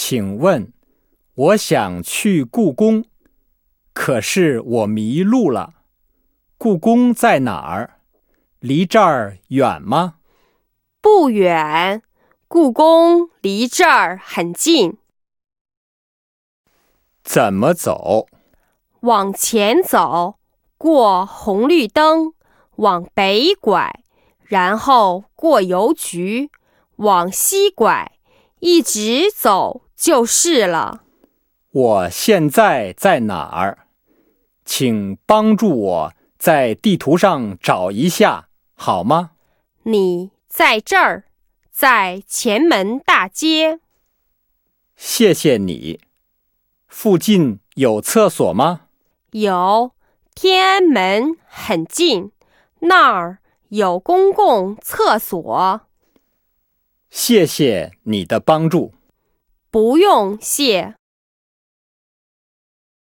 请问，我想去故宫，可是我迷路了。故宫在哪儿？离这儿远吗？ 不远，故宫离这儿很近。 怎么走？ 往前走，过红绿灯，往北拐，然后过邮局，往西拐，一直走就是了。 我现在在哪儿？请帮助我在地图上找一下，好吗？ 你在这儿，在前门大街。 谢谢你。附近有厕所吗？ 有，天安门很近，那儿有公共厕所。 谢谢你的帮助。 不用谢。